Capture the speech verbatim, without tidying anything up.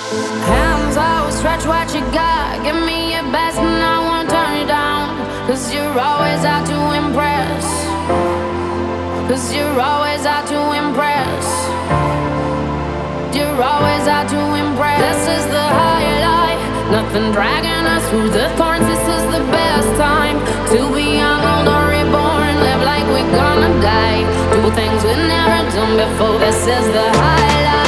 Hands out, stretch what you got. Give me your best and I won't turn you down. Cause you're always out to impress. Cause you're always out to impress. You're always out to impress. This is the high life. Nothing dragging us through the thorns. This is the best time to be young, old or reborn. Live like we're gonna die. Do things we've never done before. This is the high life.